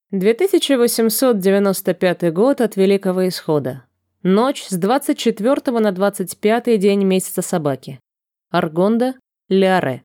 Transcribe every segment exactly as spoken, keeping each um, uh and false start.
две тысячи восемьсот девяносто пятый год от Великого Исхода. Ночь с двадцать четвёртого на двадцать пятый день месяца собаки. Аргонда, Лиаре.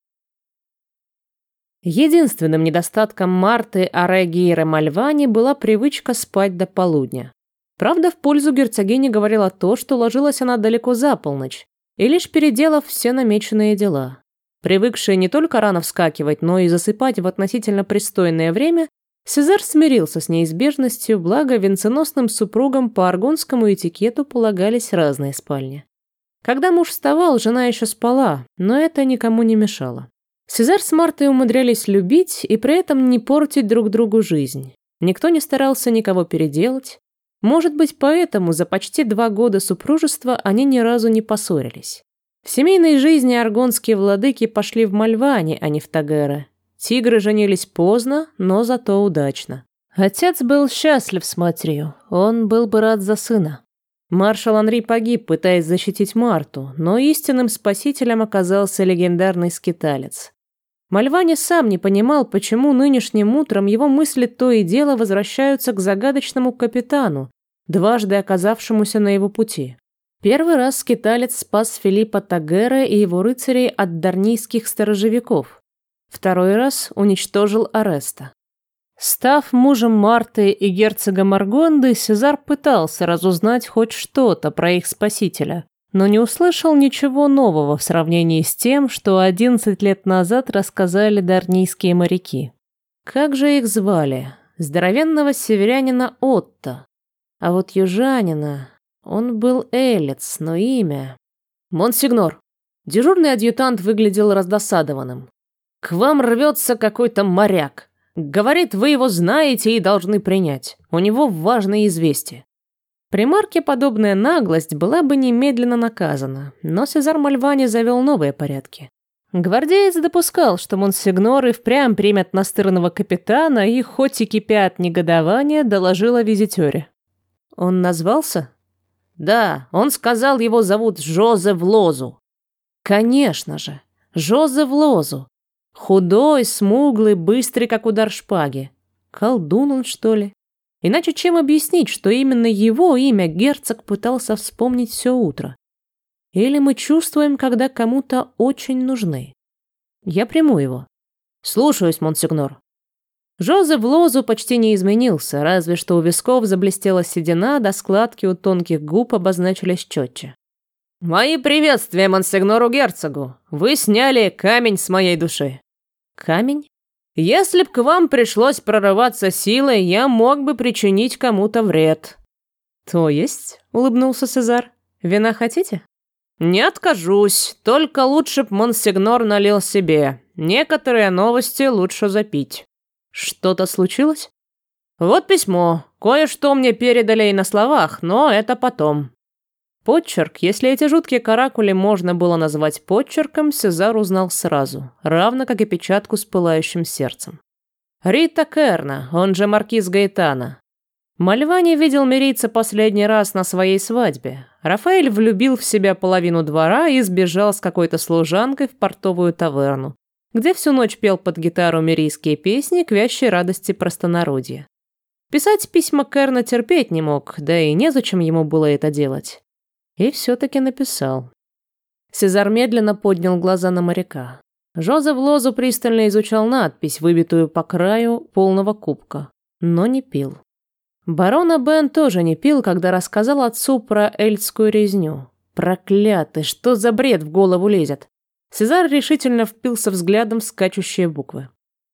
Единственным недостатком Марты Арегиеры Мальвани была привычка спать до полудня. Правда, в пользу герцогини говорила то, что ложилась она далеко за полночь, и лишь переделав все намеченные дела. Привыкшая не только рано вскакивать, но и засыпать в относительно пристойное время, Сезар смирился с неизбежностью, благо венценосным супругам по аргонскому этикету полагались разные спальни. Когда муж вставал, жена еще спала, но это никому не мешало. Сезар с Мартой умудрялись любить и при этом не портить друг другу жизнь. Никто не старался никого переделать. Может быть, поэтому за почти два года супружества они ни разу не поссорились. В семейной жизни аргонские владыки пошли в Мальвани, а не в Тагере. Тигры женились поздно, но зато удачно. Отец был счастлив с матерью, он был бы рад за сына. Маршал Анри погиб, пытаясь защитить Марту, но истинным спасителем оказался легендарный скиталец. Мальвани сам не понимал, почему нынешним утром его мысли то и дело возвращаются к загадочному капитану, дважды оказавшемуся на его пути. Первый раз скиталец спас Филиппа Тагера и его рыцарей от дарнийских сторожевиков. Второй раз уничтожил Ареста. Став мужем Марты и герцога Аргонды, Сезар пытался разузнать хоть что-то про их спасителя, но не услышал ничего нового в сравнении с тем, что одиннадцать лет назад рассказали дарнийские моряки. Как же их звали? Здоровенного северянина Отто. А вот южанина... Он был элец, но имя... Монсигнор. Дежурный адъютант выглядел раздосадованным. К вам рвется какой-то моряк. Говорит, вы его знаете и должны принять. У него важные известия. При Марке подобная наглость была бы немедленно наказана, но Сезар Мальвани завел новые порядки. Гвардеец допускал, что монсигнор и впрямь примет настырного капитана и, хоть и кипя от негодования, доложил о визитере. Он назвался? Да, он сказал, его зовут Жозеф Лозу. Конечно же, Жозеф Лозу. Худой, смуглый, быстрый, как удар шпаги. Колдун он, что ли? Иначе чем объяснить, что именно его имя герцог пытался вспомнить все утро? Или мы чувствуем, когда кому-то очень нужны? Я приму его. Слушаюсь, монсигнор. Жозеф Лозу почти не изменился, разве что у висков заблестела седина, до складки у тонких губ обозначились четче. «Мои приветствия монсигнору-герцогу! Вы сняли камень с моей души!» «Камень? Если б к вам пришлось прорываться силой, я мог бы причинить кому-то вред». «То есть?» — улыбнулся Сезар. «Вина хотите?» «Не откажусь, только лучше б монсигнор налил себе. Некоторые новости лучше запить». «Что-то случилось?» «Вот письмо. Кое-что мне передали и на словах, но это потом». Подчерк, если эти жуткие каракули можно было назвать подчерком, Сезар узнал сразу, равно как и печатку с пылающим сердцем. Рита Керна, он же маркиз Гаэтана. Мальвани видел мирийца последний раз на своей свадьбе. Рафаэль влюбил в себя половину двора и сбежал с какой-то служанкой в портовую таверну, где всю ночь пел под гитару мирийские песни к вящей радости простонародья. Писать письма Керна терпеть не мог, да и незачем ему было это делать. И все-таки написал. Сезар медленно поднял глаза на моряка. Жозеф Лозу пристально изучал надпись, выбитую по краю полного кубка, но не пил. Барон Бен тоже не пил, когда рассказал отцу про эльдскую резню. Проклятый, что за бред в голову лезет? Сезар решительно впился взглядом в скачущие буквы.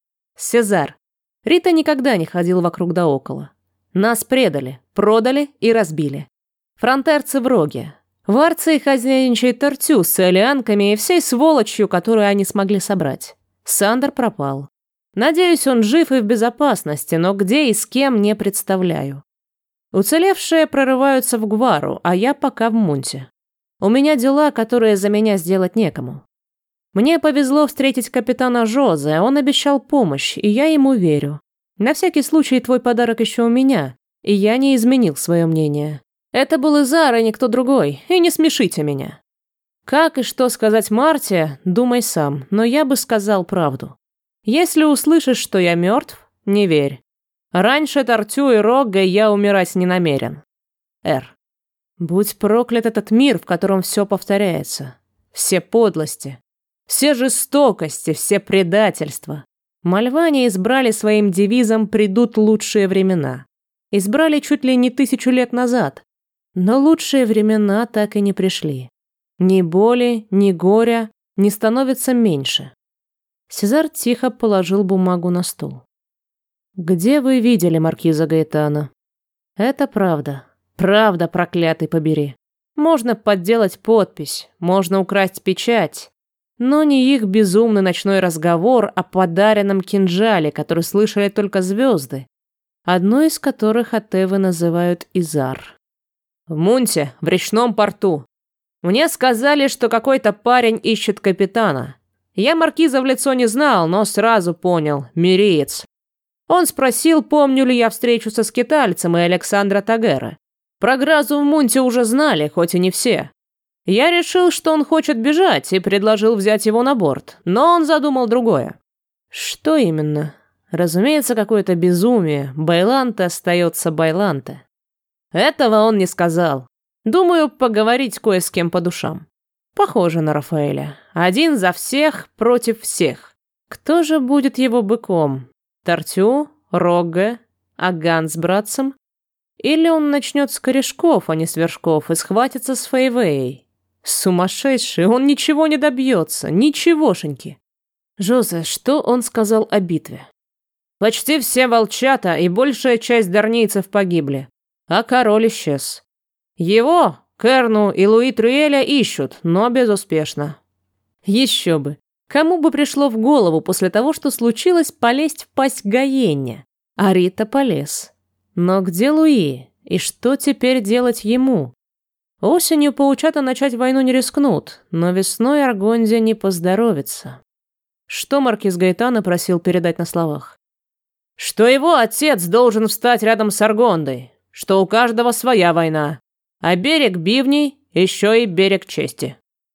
Сезар. Рита никогда не ходил вокруг да около. Нас предали, продали и разбили. Фронтерцы в Роге. В Арции хозяйничает Тартю с элианками и всей сволочью, которую они смогли собрать. Сандер пропал. Надеюсь, он жив и в безопасности, но где и с кем не представляю. Уцелевшие прорываются в Гвару, а я пока в Мунте. У меня дела, которые за меня сделать некому. Мне повезло встретить капитана Жозе, он обещал помощь, и я ему верю. На всякий случай твой подарок еще у меня, и я не изменил свое мнение. Это был Изар, и никто другой, и не смешите меня. Как и что сказать Марте, думай сам, но я бы сказал правду. Если услышишь, что я мертв, не верь. Раньше Тартю и Рогга я умирать не намерен. Р. Будь проклят этот мир, в котором все повторяется. Все подлости, все жестокости, все предательства. Мальване избрали своим девизом «Придут лучшие времена». Избрали чуть ли не тысячу лет назад. Но лучшие времена так и не пришли. Ни боли, ни горя не становится меньше. Сезар тихо положил бумагу на стол. «Где вы видели маркиза Гаэтана?» «Это правда. Правда, проклятый побери. Можно подделать подпись, можно украсть печать, но не их безумный ночной разговор о подаренном кинжале, который слышали только звезды, одну из которых Атевы называют Изар. В Мунте, в речном порту. Мне сказали, что какой-то парень ищет капитана. Я маркиза в лицо не знал, но сразу понял – мириец. Он спросил, помню ли я встречу со скитальцем и Александра Тагера. Про Гразу в Мунте уже знали, хоть и не все. Я решил, что он хочет бежать, и предложил взять его на борт, но он задумал другое. Что именно? Разумеется, какое-то безумие. Байланте остается Байланте. Этого он не сказал. Думаю, поговорить кое с кем по душам. Похоже на Рафаэля. Один за всех против всех. Кто же будет его быком? Тартю? Рогге? Аган с братцем? Или он начнет с корешков, а не с вершков, и схватится с Фейвеей? Сумасшедший, он ничего не добьется, ничегошеньки. Жозе, что он сказал о битве? Почти все волчата и большая часть дарнийцев погибли, а король исчез. Его, Керну и Луи Труэля ищут, но безуспешно. Еще бы. Кому бы пришло в голову после того, что случилось, полезть в пасть Гаенне? А Рита полез. Но где Луи? И что теперь делать ему? Осенью паучата начать войну не рискнут, но весной Аргонде не поздоровится. Что маркиз Гаэтана просил передать на словах? Что его отец должен встать рядом с Аргондой, что у каждого своя война, а берег бивней еще и берег чести.